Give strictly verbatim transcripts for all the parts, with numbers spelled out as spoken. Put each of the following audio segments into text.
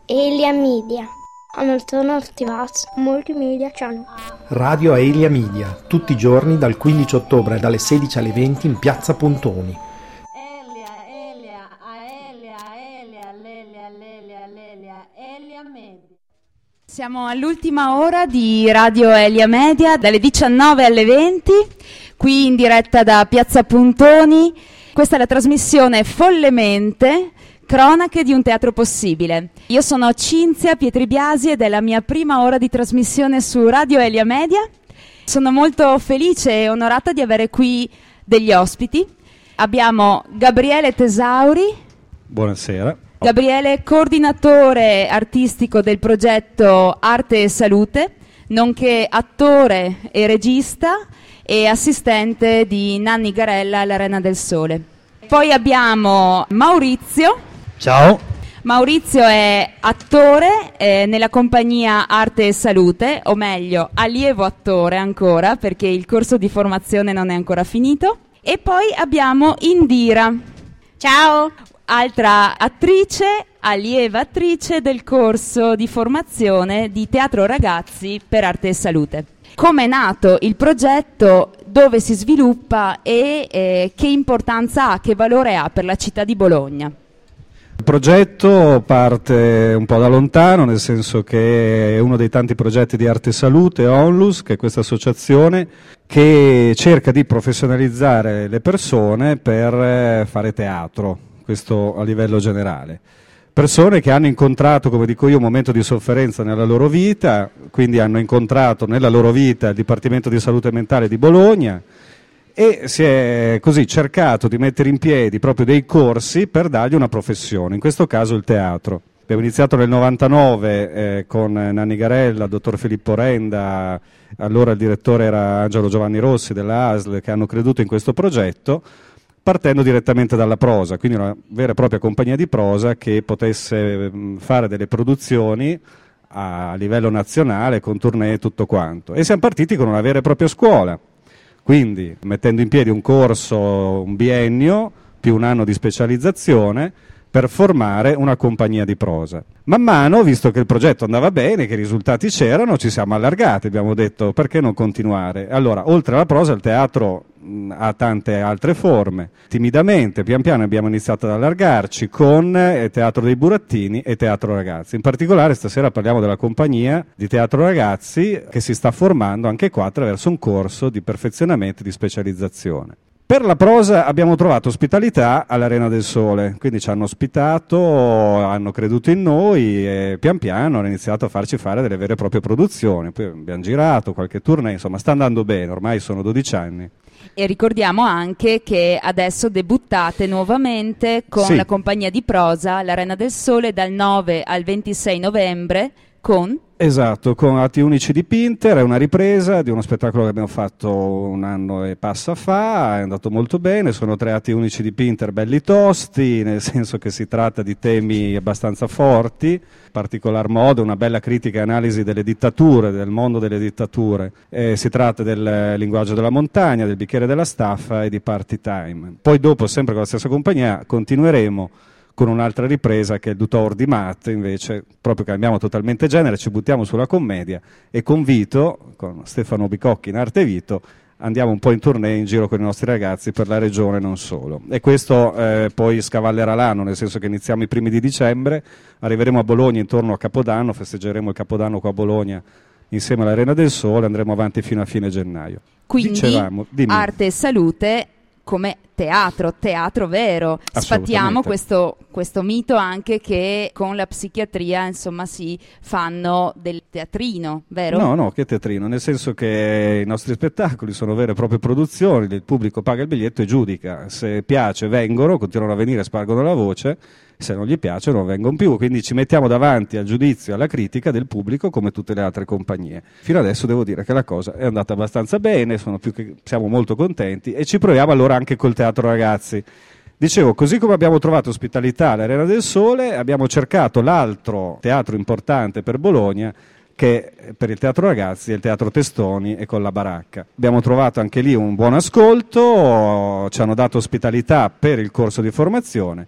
Elia Media. Alternativas Multimedia Channel. Radio Aelia Media, tutti i giorni dal quindici ottobre dalle sedici alle venti in Piazza Pontoni. Elia, Elia, Aelia, Elia, Lelia, Lelia, Lelia, Elia Media. Siamo all'ultima ora di Radio Aelia Media, dalle diciannove alle venti, qui in diretta da Piazza Pontoni. Questa è la trasmissione Follemente, cronache di un teatro possibile. Io sono Cinzia Pietribiasi ed è la mia prima ora di trasmissione su Radio Aelia Media. Sono molto felice e onorata di avere qui degli ospiti. Abbiamo Gabriele Tesauri. Buonasera. Gabriele, coordinatore artistico del progetto Arte e Salute, nonché attore e regista e assistente di Nanni Garella all'Arena del Sole. Poi abbiamo Maurizio. Ciao. Maurizio è attore eh, nella compagnia Arte e Salute, o meglio, allievo attore ancora, perché il corso di formazione non è ancora finito. E poi abbiamo Indira. Ciao. Altra attrice, allieva attrice del corso di formazione di Teatro Ragazzi per Arte e Salute. Come è nato il progetto, dove si sviluppa e eh, che importanza ha, che valore ha per la città di Bologna? Il progetto parte un po' da lontano, nel senso che è uno dei tanti progetti di Arte e Salute, Onlus, che è questa associazione che cerca di professionalizzare le persone per fare teatro, questo a livello generale. Persone che hanno incontrato, come dico io, un momento di sofferenza nella loro vita, quindi hanno incontrato nella loro vita il Dipartimento di Salute Mentale di Bologna e si è così cercato di mettere in piedi proprio dei corsi per dargli una professione, in questo caso il teatro. Abbiamo iniziato nel novantanove eh, con Nanni Garella, dottor Filippo Renda, allora il direttore era Angelo Giovanni Rossi della A S L, che hanno creduto in questo progetto, partendo direttamente dalla prosa, quindi una vera e propria compagnia di prosa che potesse fare delle produzioni a livello nazionale, con tournée e tutto quanto. E siamo partiti con una vera e propria scuola, quindi mettendo in piedi un corso, un biennio, più un anno di specializzazione, per formare una compagnia di prosa. Man mano, visto che il progetto andava bene, che i risultati c'erano, ci siamo allargati, abbiamo detto perché non continuare. Allora, oltre alla prosa, il teatro mh, ha tante altre forme. Timidamente, pian piano abbiamo iniziato ad allargarci con eh, Teatro dei Burattini e Teatro Ragazzi. In particolare stasera parliamo della compagnia di Teatro Ragazzi che si sta formando anche qua attraverso un corso di perfezionamento e di specializzazione. Per la prosa abbiamo trovato ospitalità all'Arena del Sole, quindi ci hanno ospitato, hanno creduto in noi e pian piano hanno iniziato a farci fare delle vere e proprie produzioni. Poi abbiamo girato qualche tournée, insomma sta andando bene, ormai sono dodici anni. E ricordiamo anche che adesso debuttate nuovamente con Sì. la compagnia di prosa all'Arena del Sole dal nove al ventisei novembre con... Esatto, con Atti Unici di Pinter, è una ripresa di uno spettacolo che abbiamo fatto un anno e passa fa, è andato molto bene, sono tre Atti Unici di Pinter belli tosti, nel senso che si tratta di temi abbastanza forti, in particolar modo una bella critica e analisi delle dittature, del mondo delle dittature, eh, si tratta del linguaggio della montagna, del bicchiere della staffa e di Party Time. Poi dopo, sempre con la stessa compagnia, continueremo con un'altra ripresa che è il Dutour di Matt, invece proprio cambiamo totalmente genere, ci buttiamo sulla commedia e con Vito, con Stefano Bicocchi in Arte Vito, andiamo un po' in tournée in giro con i nostri ragazzi per la regione e non solo. E questo eh, poi scavallerà l'anno, nel senso che iniziamo i primi di dicembre, arriveremo a Bologna intorno a Capodanno, festeggeremo il Capodanno qua a Bologna insieme all'Arena del Sole, andremo avanti fino a fine gennaio. Quindi Dicevamo, dimmi. Arte e Salute come teatro, teatro vero. Sfattiamo questo, questo mito anche che con la psichiatria insomma si fanno del teatrino, vero? No, no, che teatrino, nel senso che i nostri spettacoli sono vere e proprie produzioni, il pubblico paga il biglietto e giudica, se piace vengono, continuano a venire, spargono la voce, se non gli piace non vengono più, quindi ci mettiamo davanti al giudizio e alla critica del pubblico come tutte le altre compagnie. Fino adesso devo dire che la cosa è andata abbastanza bene, sono più che, siamo molto contenti e ci proviamo allora anche col Teatro Ragazzi. Dicevo, così come abbiamo trovato ospitalità all'Arena del Sole, abbiamo cercato l'altro teatro importante per Bologna, che per il Teatro Ragazzi è il Teatro Testoni e con la Baracca. Abbiamo trovato anche lì un buon ascolto, ci hanno dato ospitalità per il corso di formazione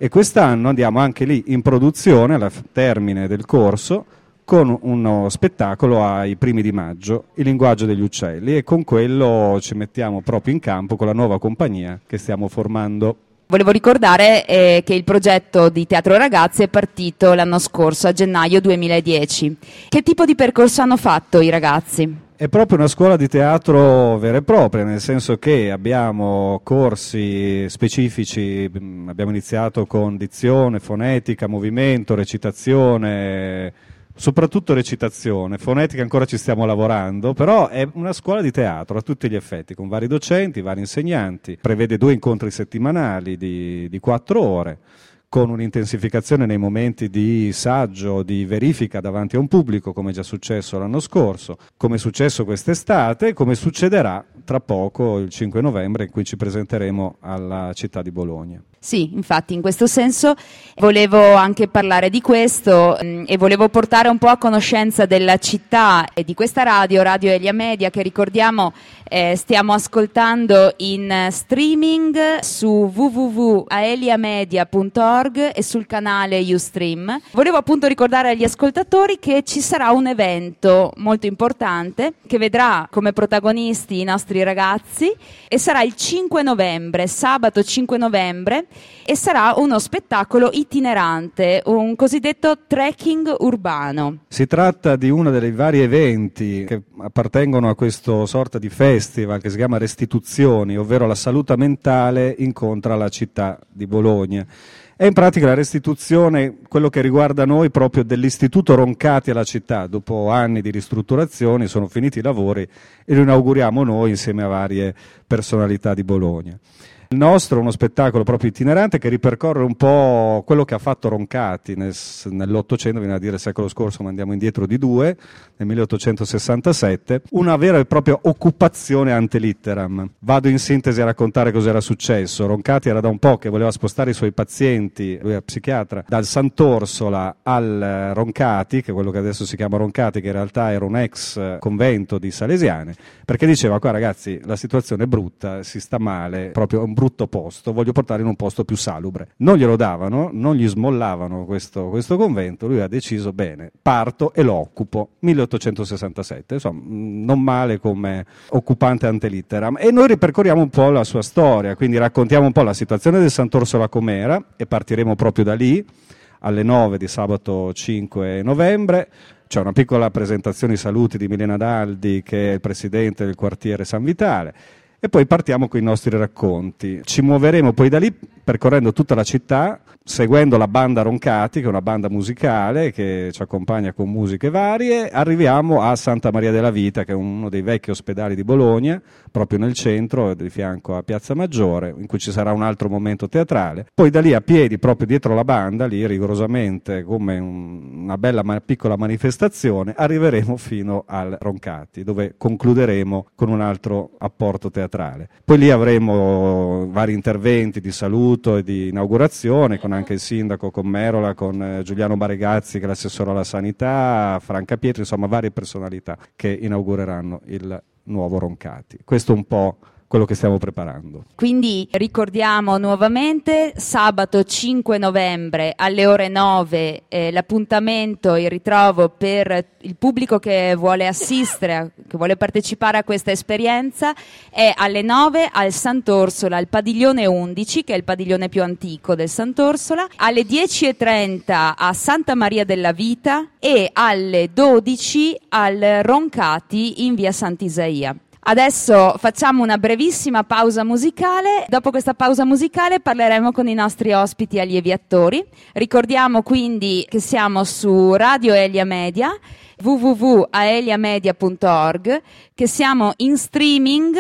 E quest'anno andiamo anche lì in produzione, al termine del corso, con uno spettacolo ai primi di maggio, Il linguaggio degli uccelli, e con quello ci mettiamo proprio in campo con la nuova compagnia che stiamo formando. Volevo ricordare eh, che il progetto di Teatro Ragazzi è partito l'anno scorso, a gennaio duemiladieci. Che tipo di percorso hanno fatto i ragazzi? È proprio una scuola di teatro vera e propria, nel senso che abbiamo corsi specifici, abbiamo iniziato con dizione, fonetica, movimento, recitazione, soprattutto recitazione, fonetica ancora ci stiamo lavorando, però è una scuola di teatro a tutti gli effetti, con vari docenti, vari insegnanti, prevede due incontri settimanali di, di quattro ore, con un'intensificazione nei momenti di saggio, di verifica davanti a un pubblico, come è già successo l'anno scorso, come è successo quest'estate, come succederà tra poco il cinque novembre, in cui ci presenteremo alla città di Bologna. Sì, infatti in questo senso volevo anche parlare di questo mh, e volevo portare un po' a conoscenza della città e di questa radio, Radio Elia Media, che ricordiamo eh, stiamo ascoltando in streaming su w w w punto aeliamedia punto org e sul canale Ustream. Volevo appunto ricordare agli ascoltatori che ci sarà un evento molto importante che vedrà come protagonisti i nostri ragazzi e sarà il cinque novembre, sabato cinque novembre, e sarà uno spettacolo itinerante, un cosiddetto trekking urbano. Si tratta di uno dei vari eventi che appartengono a questo sorta di festival che si chiama Restituzioni, ovvero la salute mentale incontra la città di Bologna. È in pratica la restituzione, quello che riguarda noi proprio dell'Istituto Roncati alla città. Dopo anni di ristrutturazioni sono finiti i lavori e lo inauguriamo noi insieme a varie personalità di Bologna. Il nostro è uno spettacolo proprio itinerante che ripercorre un po' quello che ha fatto Roncati nel, nell'Ottocento, viene a dire il secolo scorso, ma andiamo indietro di due, nel milleottocentosessantasette, una vera e propria occupazione ante litteram. Vado in sintesi a raccontare cosa era successo. Roncati era da un po' che voleva spostare i suoi pazienti, lui è psichiatra, dal Sant'Orsola al Roncati, che è quello che adesso si chiama Roncati, che in realtà era un ex convento di Salesiane, perché diceva: qua ragazzi, la situazione è brutta, si sta male, proprio un brutto posto, voglio portare in un posto più salubre. Non glielo davano, non gli smollavano questo, questo convento, lui ha deciso: bene, parto e lo occupo. milleottocentosessantasette, insomma, non male come occupante ante litteram. E noi ripercorriamo un po' la sua storia, quindi raccontiamo un po' la situazione del Sant'Orsola com'era, e partiremo proprio da lì, alle nove di sabato cinque novembre. C'è una piccola presentazione di saluti di Milena Daldi, che è il presidente del quartiere San Vitale, e poi partiamo con i nostri racconti. Ci muoveremo poi da lì percorrendo tutta la città, seguendo la banda Roncati, che è una banda musicale che ci accompagna con musiche varie. Arriviamo a Santa Maria della Vita, che è uno dei vecchi ospedali di Bologna, proprio nel centro, di fianco a Piazza Maggiore, in cui ci sarà un altro momento teatrale. Poi da lì a piedi, proprio dietro la banda, lì rigorosamente come un, una bella ma piccola manifestazione, arriveremo fino al Roncati, dove concluderemo con un altro apporto teatrale. Poi lì avremo vari interventi di saluto e di inaugurazione, con anche il sindaco, con Merola, con eh, Giuliano Baregazzi, che è l'assessore alla sanità, Franca Pietri, insomma varie personalità che inaugureranno il nuovo Roncati. Questo è un po' quello che stiamo preparando. Quindi ricordiamo nuovamente sabato cinque novembre alle ore nove eh, l'appuntamento, il ritrovo per il pubblico che vuole assistere, che vuole partecipare a questa esperienza, è alle nove al Sant'Orsola, al padiglione undici, che è il padiglione più antico del Sant'Orsola, alle dieci e trenta a Santa Maria della Vita e alle dodici al Roncati in via Sant'Isaia. Adesso facciamo una brevissima pausa musicale. Dopo questa pausa musicale parleremo con i nostri ospiti allievi attori. Ricordiamo quindi che siamo su Radio Elia Media, w w w punto aeliamedia punto org, che siamo in streaming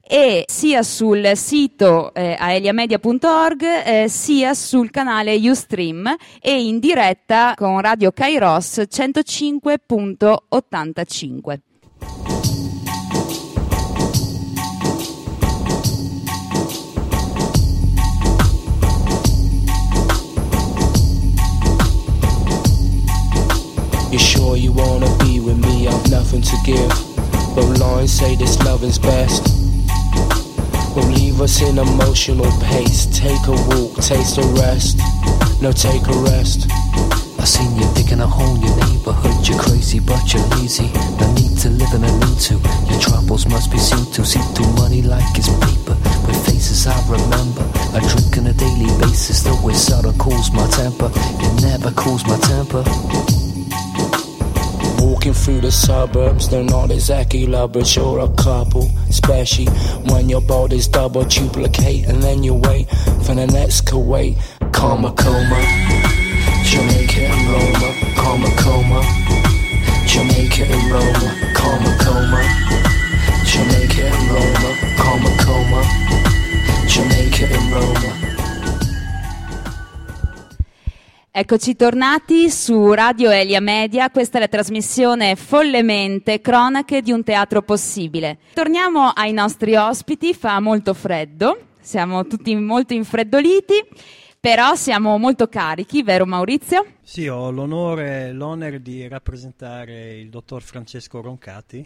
e sia sul sito eh, aeliamedia punto org eh, sia sul canale Ustream e in diretta con Radio Kairos centocinque virgola ottantacinque. You're sure you wanna be with me? I've nothing to give, but lines say this loving's best. Don't leave us in emotional pace. Take a walk, taste a rest. No, take a rest. I seen you digging a hole in your neighborhood. You're crazy but you're lazy. No need to live and no need to. Your troubles must be seen to. See through money like it's paper. With faces I remember. I drink on a daily basis. Though it sorta cools my temper. It never cools my temper. Walking through the suburbs, they're not exactly lovers, you're a couple. Especially when your body's double duplicate. And then you wait for the next Kuwait. Karma coma, Jamaica and Roma. Karma coma, Jamaica and Roma. Karma coma, Jamaica and Roma. Karma coma, Jamaica and Roma. Eccoci tornati su Radio Elia Media, questa è la trasmissione Follemente, cronache di un teatro possibile. Torniamo ai nostri ospiti, fa molto freddo, siamo tutti molto infreddoliti, però siamo molto carichi, vero Maurizio? Sì, ho l'onore e l'onere di rappresentare il dottor Francesco Roncati,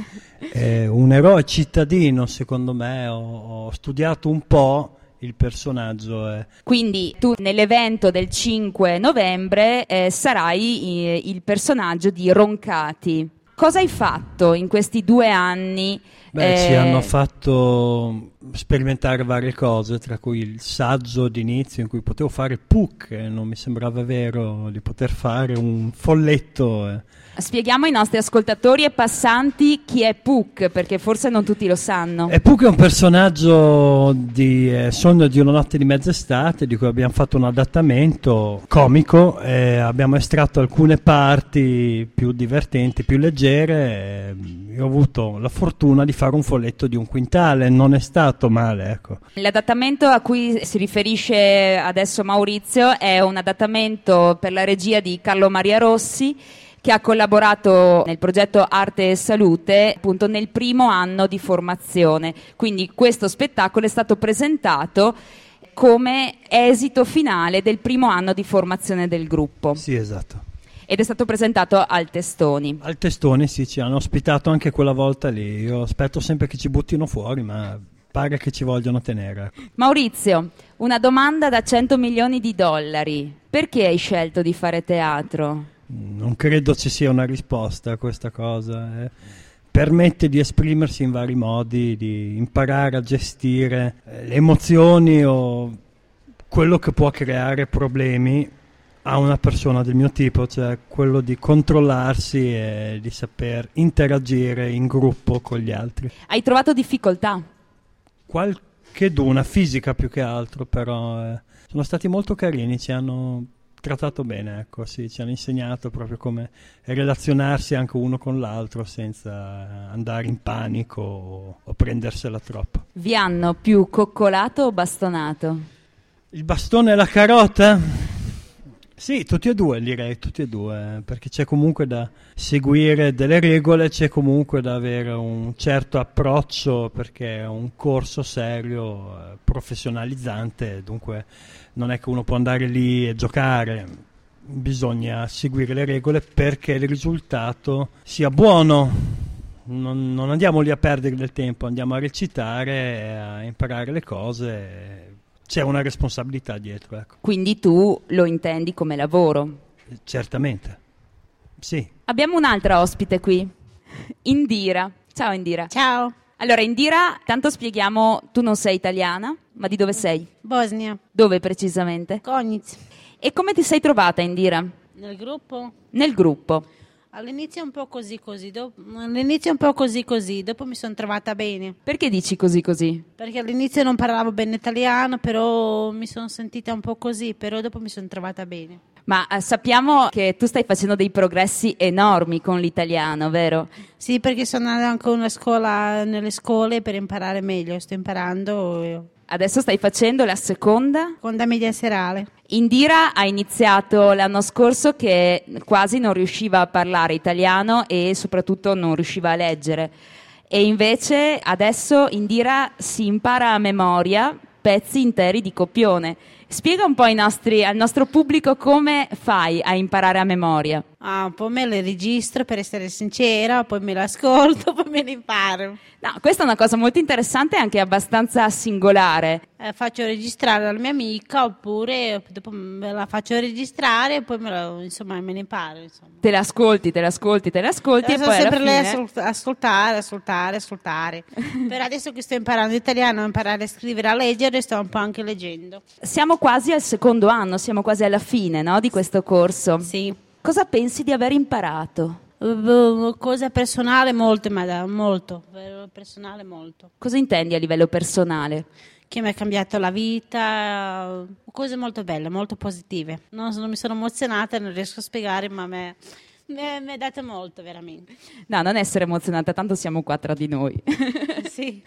è un eroe cittadino secondo me, ho, ho studiato un po' il personaggio. È... Quindi tu nell'evento del cinque novembre eh, sarai eh, il personaggio di Roncati. Cosa hai fatto in questi due anni? Beh, eh... ci hanno fatto sperimentare varie cose, tra cui il saggio d'inizio in cui potevo fare Puck, e non mi sembrava vero di poter fare un folletto. Eh. Spieghiamo ai nostri ascoltatori e passanti chi è Puck, perché forse non tutti lo sanno. E Puck è un personaggio di eh, Sogno di una notte di mezz'estate, di cui abbiamo fatto un adattamento comico, e abbiamo estratto alcune parti più divertenti, più leggere. E io ho avuto la fortuna di fare un folletto di un quintale, non è stato male, ecco. L'adattamento a cui si riferisce adesso Maurizio è un adattamento per la regia di Carlo Maria Rossi, che ha collaborato nel progetto Arte e Salute appunto nel primo anno di formazione. Quindi questo spettacolo è stato presentato come esito finale del primo anno di formazione del gruppo. Sì, esatto. Ed è stato presentato al Testoni. Al Testoni, sì, ci hanno ospitato anche quella volta lì. Io aspetto sempre che ci buttino fuori, ma pare che ci vogliono tenere. Maurizio, una domanda da cento milioni di dollari. Perché hai scelto di fare teatro? Non credo ci sia una risposta a questa cosa. Eh. Permette di esprimersi in vari modi, di imparare a gestire eh, le emozioni o quello che può creare problemi a una persona del mio tipo, cioè quello di controllarsi e di saper interagire in gruppo con gli altri. Hai trovato difficoltà? Qualcheduna, fisica più che altro, però eh, sono stati molto carini, ci hanno trattato bene, ecco, sì, ci hanno insegnato proprio come relazionarsi anche uno con l'altro senza andare in panico o, o prendersela troppo. Vi hanno più coccolato o bastonato? Il bastone e la carota? Sì, tutti e due direi, tutti e due, perché c'è comunque da seguire delle regole, c'è comunque da avere un certo approccio, perché è un corso serio, eh, professionalizzante, dunque non è che uno può andare lì e giocare, bisogna seguire le regole perché il risultato sia buono. Non, non andiamo lì a perdere del tempo, andiamo a recitare, a imparare le cose. C'è una responsabilità dietro, ecco. Quindi tu lo intendi come lavoro? Certamente, sì. Abbiamo un'altra ospite qui, Indira. Ciao Indira. Ciao. Allora Indira, tanto spieghiamo, tu non sei italiana, ma di dove sei? Bosnia. Dove precisamente? Konjic. E come ti sei trovata Indira? Nel gruppo? Nel gruppo. All'inizio un po' così così, dopo, all'inizio un po' così così, dopo mi sono trovata bene. Perché dici così così? Perché all'inizio non parlavo bene italiano, però mi sono sentita un po' così, però dopo mi sono trovata bene. Ma eh, sappiamo che tu stai facendo dei progressi enormi con l'italiano, vero? Sì, perché sono andata anche una scuola, nelle scuole per imparare meglio, sto imparando. Io. Adesso stai facendo la seconda? Seconda media serale. Indira ha iniziato l'anno scorso che quasi non riusciva a parlare italiano e soprattutto non riusciva a leggere. E invece adesso Indira si impara a memoria pezzi interi di copione. Spiega un po' ai nostri, al nostro pubblico come fai a imparare a memoria. Ah, poi me le registro per essere sincera, poi me le ascolto, poi me le imparo. No, questa è una cosa molto interessante e anche abbastanza singolare. Eh, faccio registrare alla mia amica oppure dopo me la faccio registrare e poi me la, insomma, me ne imparo. Insomma. Te le ascolti, te le ascolti, te le ascolti Adesso e poi alla sempre fine... lei ascolt- ascoltare, ascoltare, ascoltare. Per adesso che sto imparando italiano, imparare a scrivere, a leggere, sto un po' anche leggendo. Siamo quasi al secondo anno, siamo quasi alla fine, no, di questo corso. Sì. Cosa pensi di aver imparato? Uh, cosa personale molto, ma molto, personale molto. Cosa intendi a livello personale? Che mi ha cambiato la vita, cose molto belle, molto positive. Non, non mi sono emozionata, non riesco a spiegare, ma mi ha dato molto, veramente. No, non essere emozionata, tanto siamo qua tra di noi. Sì.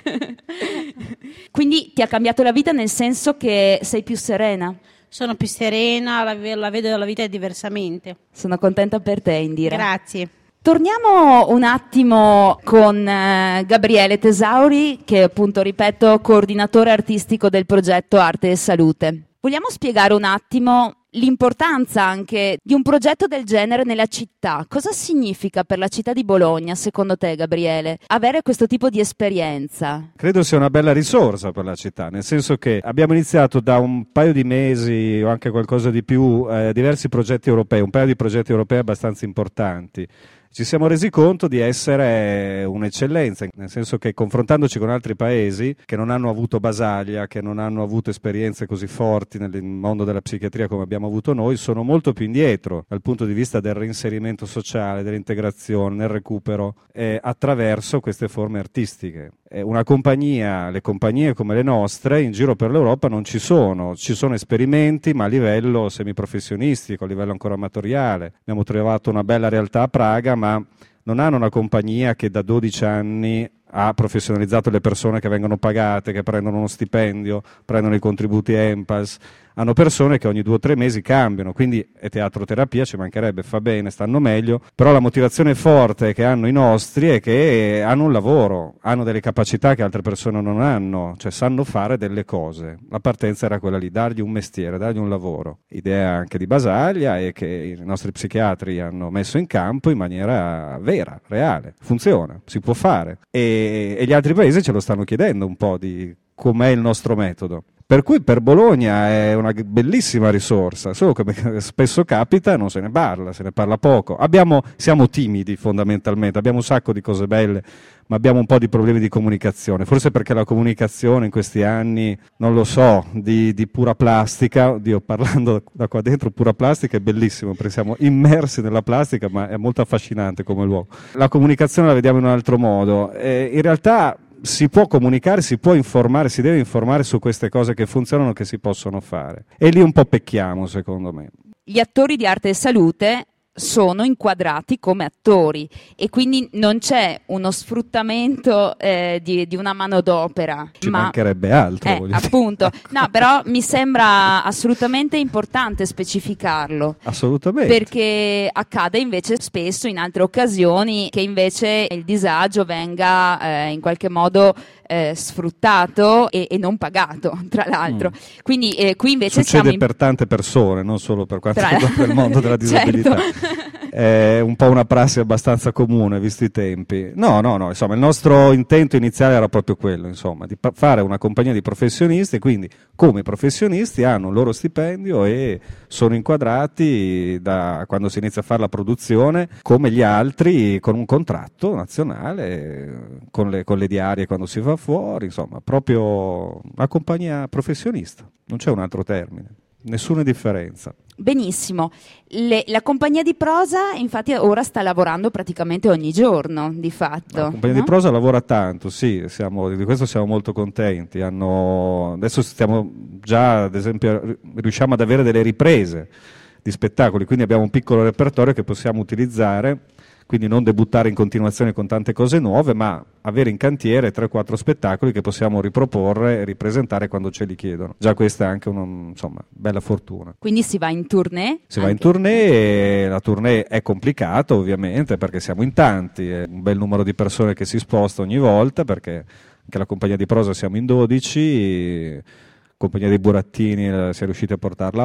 Quindi ti ha cambiato la vita nel senso che sei più serena? Sono più serena, la, la vedo la vita diversamente. Sono contenta per te, Indira. Grazie. Torniamo un attimo con eh, Gabriele Tesauri, che è appunto, ripeto, coordinatore artistico del progetto Arte e Salute. Vogliamo spiegare un attimo l'importanza anche di un progetto del genere nella città? Cosa significa per la città di Bologna, secondo te, Gabriele, avere questo tipo di esperienza? Credo sia una bella risorsa per la città, nel senso che abbiamo iniziato da un paio di mesi o anche qualcosa di più eh, diversi progetti europei, un paio di progetti europei abbastanza importanti. Ci siamo resi conto di essere un'eccellenza, nel senso che confrontandoci con altri paesi che non hanno avuto Basaglia, che non hanno avuto esperienze così forti nel mondo della psichiatria come abbiamo avuto noi, sono molto più indietro dal punto di vista del reinserimento sociale, dell'integrazione, del recupero eh, attraverso queste forme artistiche. Eh, una compagnia, le compagnie come le nostre in giro per l'Europa non ci sono, ci sono esperimenti ma a livello semiprofessionistico, a livello ancora amatoriale. Abbiamo trovato una bella realtà a Praga, ma non hanno una compagnia che da dodici anni ha professionalizzato le persone che vengono pagate, che prendono uno stipendio, prendono i contributi E N P A S. Hanno persone che ogni due o tre mesi cambiano, quindi è teatro-terapia, ci mancherebbe, fa bene, stanno meglio, però la motivazione forte che hanno i nostri è che hanno un lavoro, hanno delle capacità che altre persone non hanno, cioè sanno fare delle cose. La partenza era quella lì, dargli un mestiere, dargli un lavoro. Idea anche di Basaglia e che i nostri psichiatri hanno messo in campo in maniera vera, reale, funziona, si può fare. E, e gli altri paesi ce lo stanno chiedendo un po' di com'è il nostro metodo. Per cui per Bologna è una bellissima risorsa, solo che spesso capita non se ne parla, se ne parla poco. Abbiamo, siamo timidi fondamentalmente, abbiamo un sacco di cose belle, ma abbiamo un po' di problemi di comunicazione, forse perché la comunicazione in questi anni, non lo so, di, di pura plastica, Dio, parlando da qua dentro, pura plastica è bellissimo, perché siamo immersi nella plastica, ma è molto affascinante come luogo. La comunicazione la vediamo in un altro modo, eh, in realtà si può comunicare, si può informare, si deve informare su queste cose che funzionano, che si possono fare. E lì un po' pecchiamo, secondo me. Gli attori di Arte e Salute sono inquadrati come attori e quindi non c'è uno sfruttamento eh, di, di una manodopera. Ci ma, mancherebbe altro. Eh, appunto, no, però mi sembra assolutamente importante specificarlo. Assolutamente. Perché accade invece spesso in altre occasioni che invece il disagio venga eh, in qualche modo eh, sfruttato e, e non pagato, tra l'altro. Mm. Quindi eh, qui invece succede siamo in... per tante persone, non solo per quanto tra... riguarda il mondo della disabilità. Certo. È un po' una prassi abbastanza comune visto i tempi. No, no, no, insomma, il nostro intento iniziale era proprio quello, insomma, di pa- fare una compagnia di professionisti, quindi come professionisti hanno un loro stipendio e sono inquadrati da quando si inizia a fare la produzione come gli altri, con un contratto nazionale, con le, con le diarie quando si va fuori, insomma, proprio una compagnia professionista, non c'è un altro termine, nessuna differenza. Benissimo, Le, la compagnia di prosa infatti ora sta lavorando praticamente ogni giorno, di fatto. La compagnia no? di prosa lavora tanto, sì, siamo, di questo siamo molto contenti. Hanno, adesso stiamo già, ad esempio, riusciamo ad avere delle riprese di spettacoli, quindi abbiamo un piccolo repertorio che possiamo utilizzare, quindi non debuttare in continuazione con tante cose nuove, ma avere in cantiere tre quattro spettacoli che possiamo riproporre e ripresentare quando ce li chiedono. Già questa è anche una, insomma, bella fortuna. Quindi si va in tournée? Si anche. va in tournée e la tournée è complicata ovviamente perché siamo in tanti, è un bel numero di persone che si sposta ogni volta perché anche la compagnia di prosa siamo in dodici, Compagnia dei Burattini eh, si è riusciti a portarla a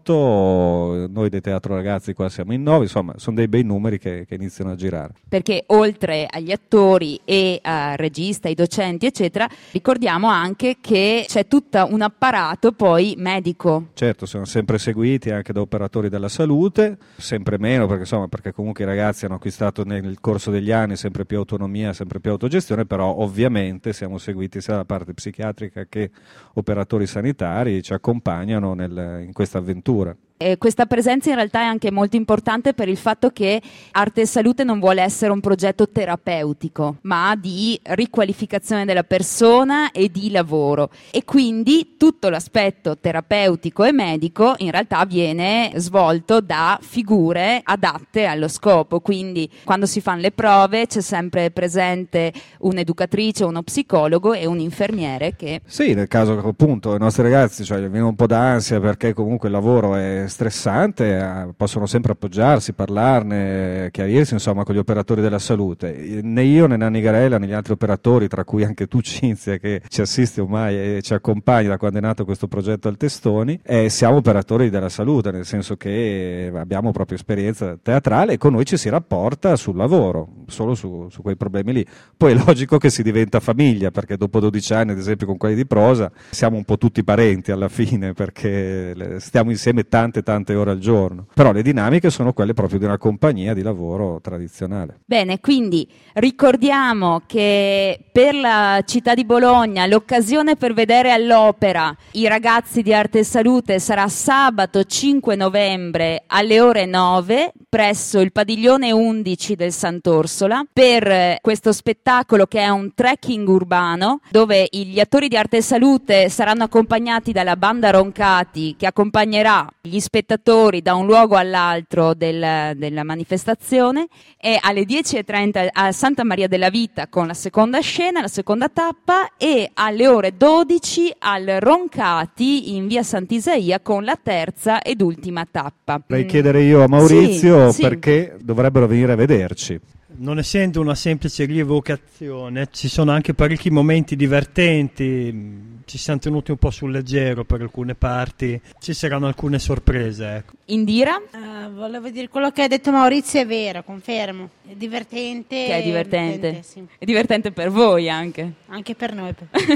otto, noi del Teatro Ragazzi qua siamo in nove, insomma sono dei bei numeri che, che iniziano a girare. Perché oltre agli attori e al regista, ai docenti eccetera, ricordiamo anche che c'è tutto un apparato poi medico. Certo, sono sempre seguiti anche da operatori della salute, sempre meno perché insomma perché comunque i ragazzi hanno acquistato nel corso degli anni sempre più autonomia, sempre più autogestione, però ovviamente siamo seguiti sia da parte psichiatrica che operatori sanitari, ci accompagnano nel, in questa avventura. E questa presenza in realtà è anche molto importante per il fatto che Arte e Salute non vuole essere un progetto terapeutico, ma di riqualificazione della persona e di lavoro, e quindi tutto l'aspetto terapeutico e medico in realtà viene svolto da figure adatte allo scopo. Quindi quando si fanno le prove c'è sempre presente un'educatrice, uno psicologo e un infermiere che... Sì, nel caso appunto i nostri ragazzi cioè, viene un po' d'ansia perché comunque il lavoro è stressante, eh, possono sempre appoggiarsi, parlarne, chiarirsi insomma con gli operatori della salute. Né io né Nanni Garella né gli altri operatori, tra cui anche tu Cinzia che ci assisti ormai e ci accompagni da quando è nato questo progetto Altestoni, eh, siamo operatori della salute, nel senso che abbiamo proprio esperienza teatrale e con noi ci si rapporta sul lavoro, solo su, su quei problemi lì. Poi è logico che si diventa famiglia, perché dopo dodici anni ad esempio con quelli di prosa siamo un po' tutti parenti alla fine, perché stiamo insieme tante tante ore al giorno, però le dinamiche sono quelle proprio di una compagnia di lavoro tradizionale. Bene, quindi ricordiamo che per la città di Bologna l'occasione per vedere all'opera i ragazzi di Arte e Salute sarà sabato cinque novembre alle ore nove presso il padiglione undici del Sant'Orsola per questo spettacolo che è un trekking urbano dove gli attori di Arte e Salute saranno accompagnati dalla banda Roncati che accompagnerà gli spettatori da un luogo all'altro del, della manifestazione, e alle dieci e trenta a Santa Maria della Vita con la seconda scena, la seconda tappa, e alle ore dodici al Roncati in via Sant'Isaia con la terza ed ultima tappa. Vorrei mm. chiedere io a Maurizio sì, perché sì. dovrebbero venire a vederci. Non essendo una semplice rievocazione, ci sono anche parecchi momenti divertenti, ci siamo tenuti un po' sul leggero per alcune parti, ci saranno alcune sorprese. Ecco. Indira? Uh, volevo dire, quello che ha detto Maurizio è vero, confermo, è divertente. Che è divertente, divertente sì. È divertente per voi anche. Anche per noi.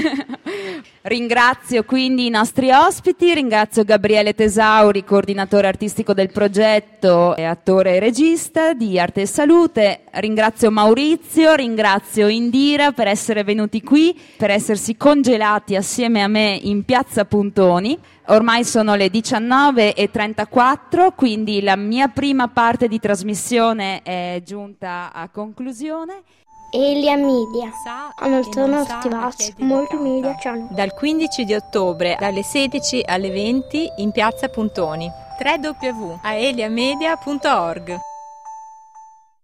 Ringrazio quindi i nostri ospiti, ringrazio Gabriele Tesauri, coordinatore artistico del progetto e attore e regista di Arte e Salute, ringrazio Maurizio, ringrazio Indira per essere venuti qui, per essersi congelati assieme a me in Piazza Puntoni. Ormai sono le diciannove e trentaquattro, quindi la mia prima parte di trasmissione è giunta a conclusione. Elia Media, Analtonortivaz, Multimedia Channel. Dal quindici di ottobre dalle sedici alle venti in Piazza Puntoni. w w w punto aeliamedia punto org